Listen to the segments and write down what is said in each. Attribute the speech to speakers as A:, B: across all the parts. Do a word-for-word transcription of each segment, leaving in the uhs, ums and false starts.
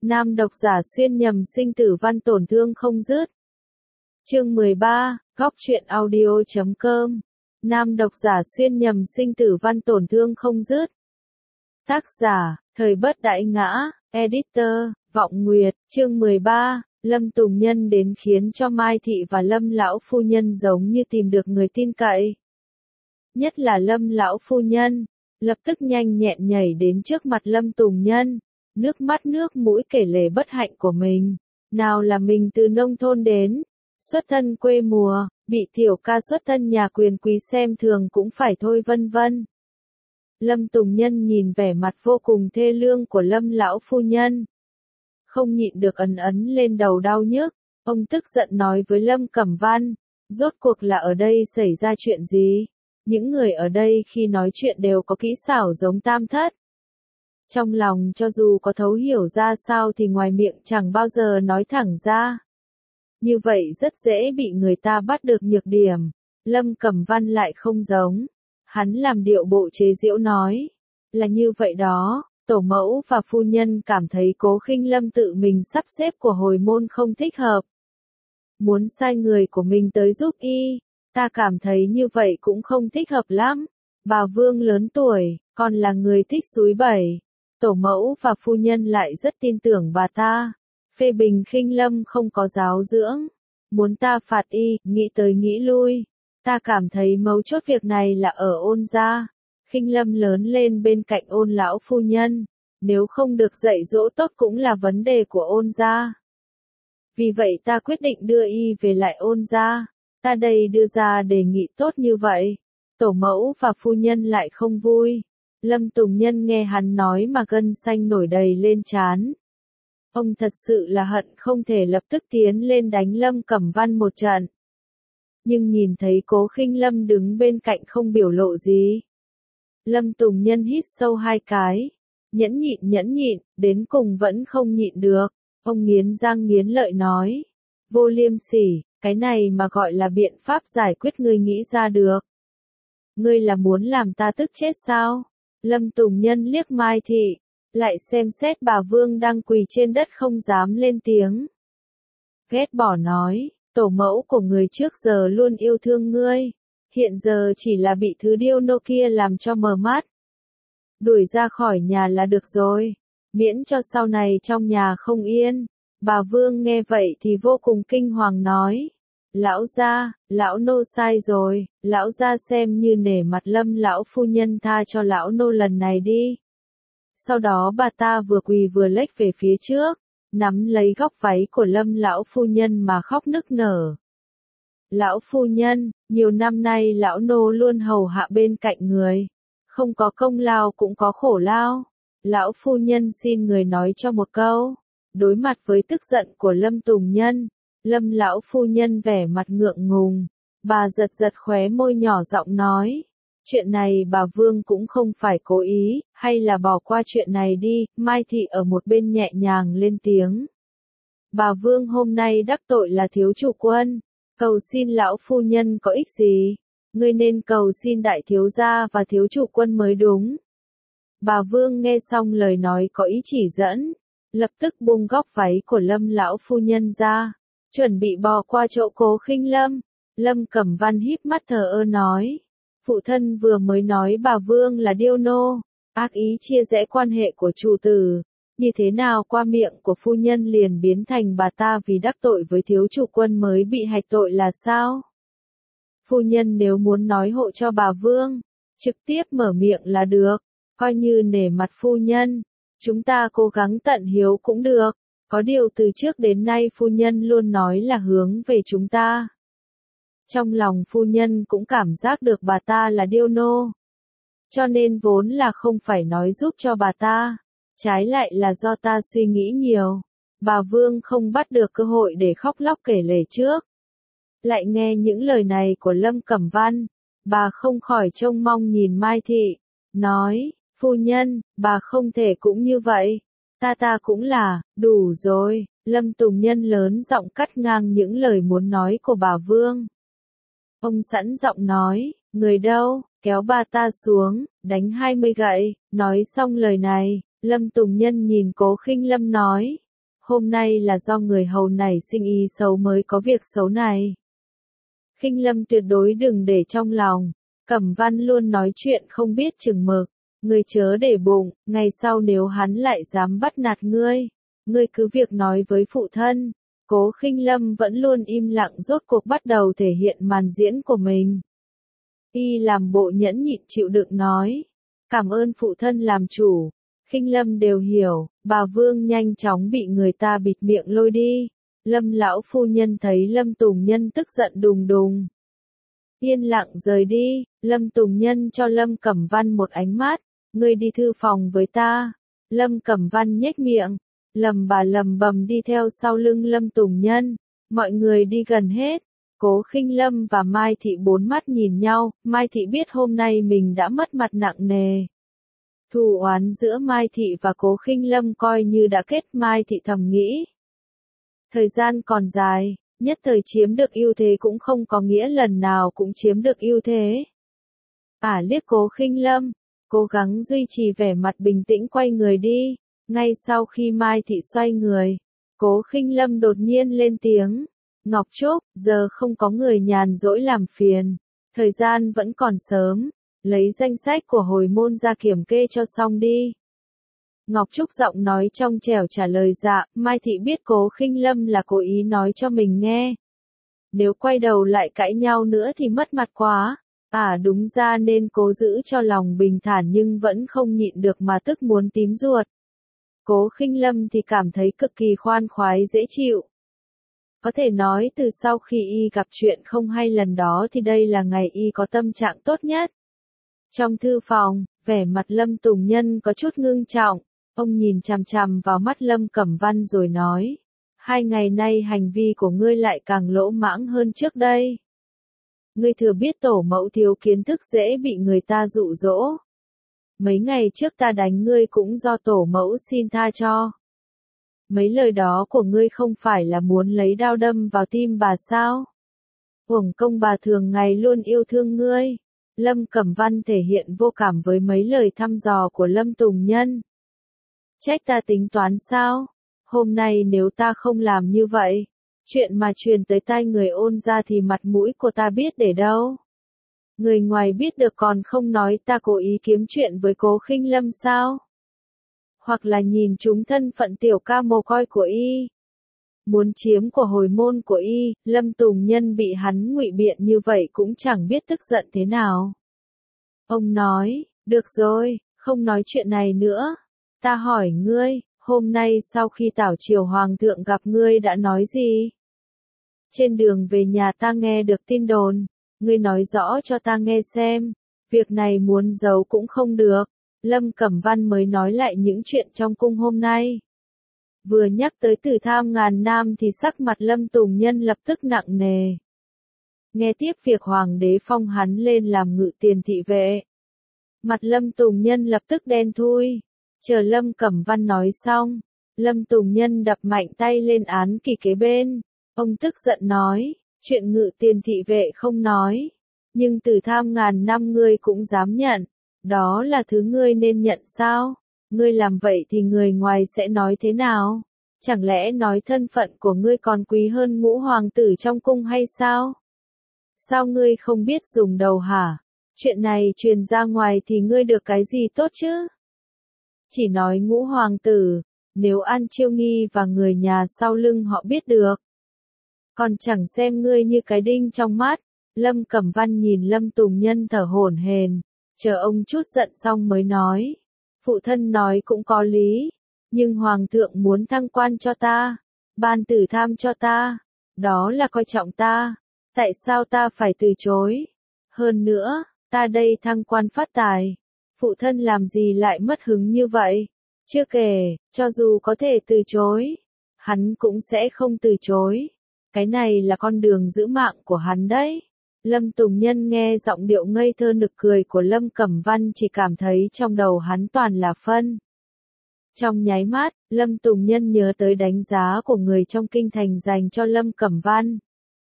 A: Nam độc giả xuyên nhầm sinh tử văn tổn thương không dứt. Chương mười ba, góc truyện audio chấm com. Nam độc giả xuyên nhầm sinh tử văn tổn thương không dứt. Tác giả, thời bất đại ngã, editor, Vọng Nguyệt, chương mười ba, Lâm Tùng Nhân đến khiến cho Mai Thị và Lâm lão phu nhân giống như tìm được người tin cậy. Nhất là Lâm lão phu nhân, lập tức nhanh nhẹn nhảy đến trước mặt Lâm Tùng Nhân, nước mắt nước mũi kể lể bất hạnh của mình. Nào là mình từ nông thôn đến, xuất thân quê mùa, bị tiểu ca xuất thân nhà quyền quý xem thường cũng phải thôi vân vân. Lâm Tùng Nhân nhìn vẻ mặt vô cùng thê lương của Lâm lão phu nhân, không nhịn được ấn ấn lên đầu đau nhức. Ông tức giận nói với Lâm Cẩm Văn, rốt cuộc là ở đây xảy ra chuyện gì? Những người ở đây khi nói chuyện đều có kỹ xảo giống Tam Thất. Trong lòng cho dù có thấu hiểu ra sao thì ngoài miệng chẳng bao giờ nói thẳng ra. Như vậy rất dễ bị người ta bắt được nhược điểm. Lâm Cẩm Văn lại không giống. Hắn làm điệu bộ chế giễu nói. Là như vậy đó, tổ mẫu và phu nhân cảm thấy Cố Khinh Lâm tự mình sắp xếp của hồi môn không thích hợp. Muốn sai người của mình tới giúp y, ta cảm thấy như vậy cũng không thích hợp lắm. Bà Vương lớn tuổi, còn là người thích xúi bẩy. Tổ mẫu và phu nhân lại rất tin tưởng bà ta, phê bình Khinh Lâm không có giáo dưỡng, muốn ta phạt y, nghĩ tới nghĩ lui. Ta cảm thấy mấu chốt việc này là ở Ôn gia. Khinh Lâm lớn lên bên cạnh Ôn lão phu nhân, nếu không được dạy dỗ tốt cũng là vấn đề của Ôn gia. Vì vậy ta quyết định đưa y về lại Ôn gia. Ta đây đưa ra đề nghị tốt như vậy, tổ mẫu và phu nhân lại không vui. Lâm Tùng Nhân nghe hắn nói mà gân xanh nổi đầy lên trán. Ông thật sự là hận không thể lập tức tiến lên đánh Lâm Cẩm Văn một trận. Nhưng nhìn thấy Cố Khinh Lâm đứng bên cạnh không biểu lộ gì. Lâm Tùng Nhân hít sâu hai cái, nhẫn nhịn nhẫn nhịn, đến cùng vẫn không nhịn được. Ông nghiến răng nghiến lợi nói, vô liêm sỉ, cái này mà gọi là biện pháp giải quyết ngươi nghĩ ra được. Ngươi là muốn làm ta tức chết sao? Lâm Tùng Nhân liếc Mai Thị, lại xem xét bà Vương đang quỳ trên đất không dám lên tiếng. Ghét bỏ nói, tổ mẫu của người trước giờ luôn yêu thương ngươi, hiện giờ chỉ là bị thứ điêu nô kia làm cho mờ mắt. Đuổi ra khỏi nhà là được rồi, miễn cho sau này trong nhà không yên. Bà Vương nghe vậy thì vô cùng kinh hoàng nói. Lão gia, lão nô sai rồi, lão gia xem như nể mặt Lâm lão phu nhân tha cho lão nô lần này đi. Sau đó bà ta vừa quỳ vừa lếch về phía trước, nắm lấy góc váy của Lâm lão phu nhân mà khóc nức nở. Lão phu nhân, nhiều năm nay lão nô luôn hầu hạ bên cạnh người, không có công lao cũng có khổ lao. Lão phu nhân xin người nói cho một câu. Đối mặt với tức giận của Lâm Tùng Nhân, Lâm lão phu nhân vẻ mặt ngượng ngùng, bà giật giật khóe môi nhỏ giọng nói, chuyện này bà Vương cũng không phải cố ý, hay là bỏ qua chuyện này đi. Mai Thị ở một bên nhẹ nhàng lên tiếng. Bà Vương hôm nay đắc tội là thiếu chủ quân, cầu xin lão phu nhân có ích gì, ngươi nên cầu xin đại thiếu gia và thiếu chủ quân mới đúng. Bà Vương nghe xong lời nói có ý chỉ dẫn, lập tức buông góc váy của Lâm lão phu nhân ra, chuẩn bị bò qua chỗ Cố Khinh Lâm. Lâm Cẩm Văn híp mắt thờ ơ nói, phụ thân vừa mới nói bà Vương là điêu nô, ác ý chia rẽ quan hệ của chủ tử, như thế nào qua miệng của phu nhân liền biến thành bà ta vì đắc tội với thiếu chủ quân mới bị hạch tội là sao? Phu nhân nếu muốn nói hộ cho bà Vương, trực tiếp mở miệng là được, coi như nể mặt phu nhân. Chúng ta cố gắng tận hiếu cũng được, có điều từ trước đến nay phu nhân luôn nói là hướng về chúng ta. Trong lòng phu nhân cũng cảm giác được bà ta là điêu nô. Cho nên vốn là không phải nói giúp cho bà ta, trái lại là do ta suy nghĩ nhiều. Bà Vương không bắt được cơ hội để khóc lóc kể lể trước. Lại nghe những lời này của Lâm Cẩm Văn, bà không khỏi trông mong nhìn Mai Thị, nói, phu nhân, bà không thể cũng như vậy, ta ta cũng là, đủ rồi. Lâm Tùng Nhân lớn giọng cắt ngang những lời muốn nói của bà Vương. Ông sẵn giọng nói, người đâu, kéo bà ta xuống, đánh hai mươi gậy. Nói xong lời này, Lâm Tùng Nhân nhìn Cố Khinh Lâm nói, hôm nay là do người hầu này sinh ý xấu mới có việc xấu này. Khinh Lâm tuyệt đối đừng để trong lòng, Cẩm Văn luôn nói chuyện không biết chừng mực, ngươi chớ để bụng, ngày sau nếu hắn lại dám bắt nạt ngươi, ngươi cứ việc nói với phụ thân. Cố Khinh Lâm vẫn luôn im lặng rốt cuộc bắt đầu thể hiện màn diễn của mình. Y làm bộ nhẫn nhịn chịu đựng nói, cảm ơn phụ thân làm chủ. Khinh Lâm đều hiểu, bà Vương nhanh chóng bị người ta bịt miệng lôi đi. Lâm lão phu nhân thấy Lâm Tùng Nhân tức giận đùng đùng. Yên lặng rời đi, Lâm Tùng Nhân cho Lâm Cẩm Văn một ánh mắt, ngươi đi thư phòng với ta. Lâm Cẩm Văn nhếch miệng, lầm bà lầm bầm đi theo sau lưng Lâm Tùng Nhân, mọi người đi gần hết. Cố Khinh Lâm và Mai Thị bốn mắt nhìn nhau, Mai Thị biết hôm nay mình đã mất mặt nặng nề. Thù oán giữa Mai Thị và Cố Khinh Lâm coi như đã kết, Mai Thị thầm nghĩ. Thời gian còn dài, nhất thời chiếm được ưu thế cũng không có nghĩa lần nào cũng chiếm được ưu thế. Ả liếc Cố Khinh Lâm, cố gắng duy trì vẻ mặt bình tĩnh quay người đi. Ngay sau khi Mai Thị xoay người, Cố Khinh Lâm đột nhiên lên tiếng. Ngọc Trúc, giờ không có người nhàn rỗi làm phiền. Thời gian vẫn còn sớm, lấy danh sách của hồi môn ra kiểm kê cho xong đi. Ngọc Trúc giọng nói trong trẻo trả lời dạ, Mai Thị biết Cố Khinh Lâm là cố ý nói cho mình nghe. Nếu quay đầu lại cãi nhau nữa thì mất mặt quá. À đúng ra nên cố giữ cho lòng bình thản nhưng vẫn không nhịn được mà tức muốn tím ruột. Cố Khinh Lâm thì cảm thấy cực kỳ khoan khoái dễ chịu. Có thể nói từ sau khi y gặp chuyện không hay lần đó thì đây là ngày y có tâm trạng tốt nhất. Trong thư phòng, vẻ mặt Lâm Tùng Nhân có chút ngưng trọng, ông nhìn chằm chằm vào mắt Lâm Cẩm Văn rồi nói, hai ngày nay hành vi của ngươi lại càng lỗ mãng hơn trước đây. Ngươi thừa biết tổ mẫu thiếu kiến thức dễ bị người ta dụ dỗ. Mấy ngày trước ta đánh ngươi cũng do tổ mẫu xin tha cho. Mấy lời đó của ngươi không phải là muốn lấy đao đâm vào tim bà sao? Uổng công bà thường ngày luôn yêu thương ngươi. Lâm Cẩm Văn thể hiện vô cảm với mấy lời thăm dò của Lâm Tùng Nhân. Trách ta tính toán sao? Hôm nay nếu ta không làm như vậy, chuyện mà truyền tới tai người Ôn gia thì mặt mũi của ta biết để đâu? Người ngoài biết được còn không nói ta cố ý kiếm chuyện với Cố Khinh Lâm sao? Hoặc là nhìn chúng thân phận tiểu ca mồ côi của y. Muốn chiếm của hồi môn của y, Lâm Tùng Nhân bị hắn ngụy biện như vậy cũng chẳng biết tức giận thế nào. Ông nói, được rồi, không nói chuyện này nữa. Ta hỏi ngươi, hôm nay sau khi tảo triều hoàng thượng gặp ngươi đã nói gì? Trên đường về nhà ta nghe được tin đồn, ngươi nói rõ cho ta nghe xem, việc này muốn giấu cũng không được. Lâm Cẩm Văn mới nói lại những chuyện trong cung hôm nay. Vừa nhắc tới Từ Tham ngàn nam thì sắc mặt Lâm Tùng Nhân lập tức nặng nề. Nghe tiếp việc hoàng đế phong hắn lên làm ngự tiền thị vệ. Mặt Lâm Tùng Nhân lập tức đen thui. Chờ Lâm Cẩm Văn nói xong, Lâm Tùng Nhân đập mạnh tay lên án kỷ kế bên. Ông tức giận nói, chuyện ngự tiền thị vệ không nói, nhưng Từ Tham ngàn năm ngươi cũng dám nhận. Đó là thứ ngươi nên nhận sao? Ngươi làm vậy thì người ngoài sẽ nói thế nào? Chẳng lẽ nói thân phận của ngươi còn quý hơn ngũ hoàng tử trong cung hay sao? Sao ngươi không biết dùng đầu hả? Chuyện này truyền ra ngoài thì ngươi được cái gì tốt chứ? Chỉ nói ngũ hoàng tử, nếu An Chiêu Nghi và người nhà sau lưng họ biết được. Còn chẳng xem ngươi như cái đinh trong mắt. Lâm Cẩm Văn nhìn Lâm Tùng Nhân thở hổn hển. Chờ ông chút giận xong mới nói, phụ thân nói cũng có lý, nhưng hoàng thượng muốn thăng quan cho ta, ban Tử Tham cho ta, đó là coi trọng ta, tại sao ta phải từ chối? Hơn nữa, ta đây thăng quan phát tài, phụ thân làm gì lại mất hứng như vậy? Chưa kể, cho dù có thể từ chối, hắn cũng sẽ không từ chối, cái này là con đường giữ mạng của hắn đấy. Lâm Tùng Nhân nghe giọng điệu ngây thơ nực cười của Lâm Cẩm Văn chỉ cảm thấy trong đầu hắn toàn là phân. Trong nháy mắt, Lâm Tùng Nhân nhớ tới đánh giá của người trong kinh thành dành cho Lâm Cẩm Văn.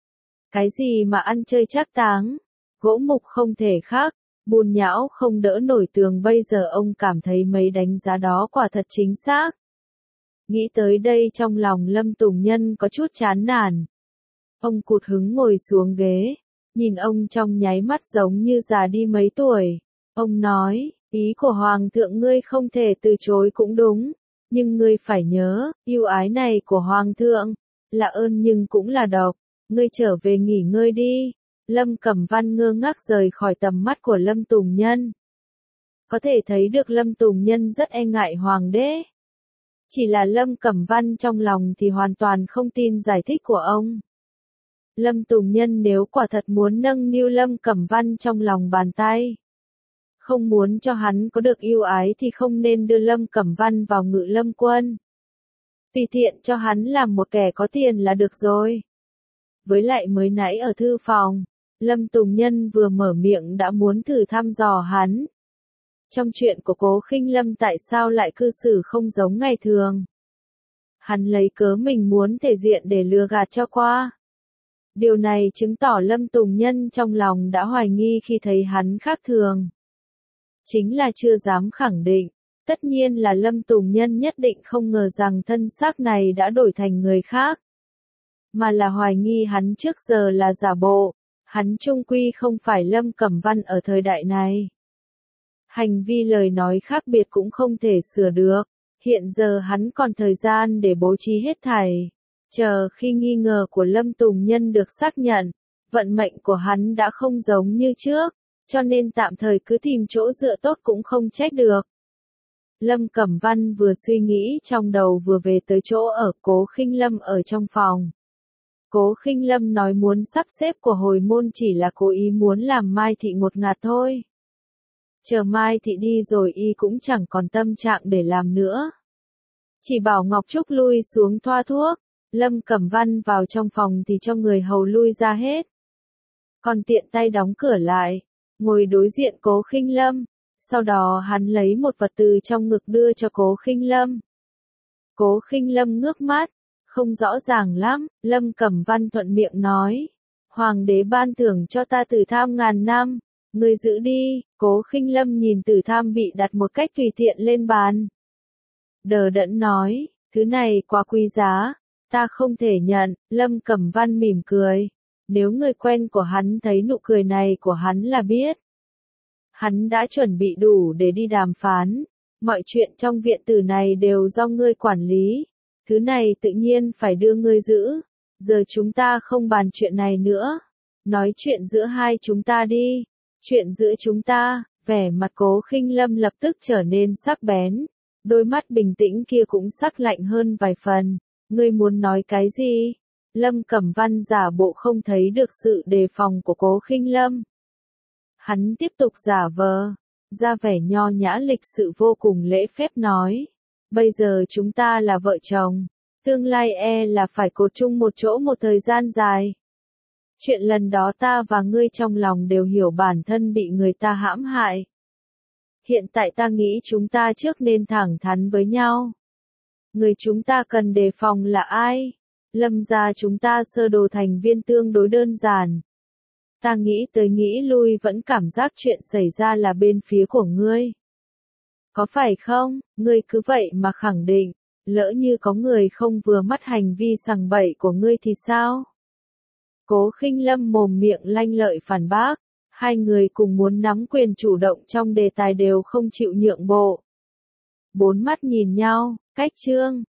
A: Cái gì mà ăn chơi trác táng, gỗ mục không thể khác, bùn nhão không đỡ nổi tường, bây giờ ông cảm thấy mấy đánh giá đó quả thật chính xác. Nghĩ tới đây trong lòng Lâm Tùng Nhân có chút chán nản. Ông cụt hứng ngồi xuống ghế, nhìn ông trong nháy mắt giống như già đi mấy tuổi. Ông nói, ý của Hoàng thượng ngươi không thể từ chối cũng đúng, nhưng ngươi phải nhớ, yêu ái này của Hoàng thượng, là ơn nhưng cũng là độc, ngươi trở về nghỉ ngơi đi. Lâm Cẩm Văn ngơ ngác rời khỏi tầm mắt của Lâm Tùng Nhân. Có thể thấy được Lâm Tùng Nhân rất e ngại Hoàng đế. Chỉ là Lâm Cẩm Văn trong lòng thì hoàn toàn không tin giải thích của ông. Lâm Tùng Nhân nếu quả thật muốn nâng niu Lâm Cẩm Văn trong lòng bàn tay, không muốn cho hắn có được yêu ái thì không nên đưa Lâm Cẩm Văn vào Ngự Lâm quân. Tùy tiện cho hắn làm một kẻ có tiền là được rồi. Với lại mới nãy ở thư phòng, Lâm Tùng Nhân vừa mở miệng đã muốn thử thăm dò hắn. Trong chuyện của Cố Khinh Lâm tại sao lại cư xử không giống ngày thường? Hắn lấy cớ mình muốn thể diện để lừa gạt cho qua. Điều này chứng tỏ Lâm Tùng Nhân trong lòng đã hoài nghi khi thấy hắn khác thường. Chính là chưa dám khẳng định, tất nhiên là Lâm Tùng Nhân nhất định không ngờ rằng thân xác này đã đổi thành người khác. Mà là hoài nghi hắn trước giờ là giả bộ, hắn chung quy không phải Lâm Cẩm Văn ở thời đại này. Hành vi lời nói khác biệt cũng không thể sửa được, hiện giờ hắn còn thời gian để bố trí hết thảy. Chờ khi nghi ngờ của Lâm Tùng Nhân được xác nhận, vận mệnh của hắn đã không giống như trước, cho nên tạm thời cứ tìm chỗ dựa tốt cũng không trách được. Lâm Cẩm Văn vừa suy nghĩ trong đầu vừa về tới chỗ ở Cố Khinh Lâm ở trong phòng. Cố Khinh Lâm nói muốn sắp xếp của hồi môn chỉ là cố ý muốn làm Mai Thị ngột ngạt thôi. Chờ Mai Thị đi rồi y cũng chẳng còn tâm trạng để làm nữa. Chỉ bảo Ngọc Trúc lui xuống thoa thuốc, Lâm Cẩm Văn vào trong phòng thì cho người hầu lui ra hết. Còn tiện tay đóng cửa lại, ngồi đối diện Cố Khinh Lâm, sau đó hắn lấy một vật từ trong ngực đưa cho Cố Khinh Lâm. Cố Khinh Lâm ngước mắt, không rõ ràng lắm, Lâm Cẩm Văn thuận miệng nói, Hoàng đế ban thưởng cho ta Tử Tham ngàn năm, ngươi giữ đi. Cố Khinh Lâm nhìn Tử Tham bị đặt một cách tùy tiện lên bàn. Đờ đẫn nói, thứ này quá quý giá, ta không thể nhận. Lâm Cẩm Văn mỉm cười, nếu người quen của hắn thấy nụ cười này của hắn là biết. Hắn đã chuẩn bị đủ để đi đàm phán, mọi chuyện trong viện tử này đều do ngươi quản lý, thứ này tự nhiên phải đưa ngươi giữ, giờ chúng ta không bàn chuyện này nữa, nói chuyện giữa hai chúng ta đi. Chuyện giữa chúng ta, vẻ mặt Cố Khinh Lâm lập tức trở nên sắc bén, đôi mắt bình tĩnh kia cũng sắc lạnh hơn vài phần. Ngươi muốn nói cái gì? Lâm Cẩm Văn giả bộ không thấy được sự đề phòng của Cố Khinh Lâm. Hắn tiếp tục giả vờ, ra vẻ nho nhã lịch sự vô cùng lễ phép nói. Bây giờ chúng ta là vợ chồng, tương lai e là phải cột chung một chỗ một thời gian dài. Chuyện lần đó ta và ngươi trong lòng đều hiểu bản thân bị người ta hãm hại. Hiện tại ta nghĩ chúng ta trước nên thẳng thắn với nhau. Người chúng ta cần đề phòng là ai? Lâm gia chúng ta sơ đồ thành viên tương đối đơn giản. Ta nghĩ tới nghĩ lui vẫn cảm giác chuyện xảy ra là bên phía của ngươi. Có phải không? Ngươi cứ vậy mà khẳng định, lỡ như có người không vừa mắt hành vi sằng bậy của ngươi thì sao? Cố Khinh Lâm mồm miệng lanh lợi phản bác, hai người cùng muốn nắm quyền chủ động trong đề tài đều không chịu nhượng bộ. Bốn mắt nhìn nhau, cách chương.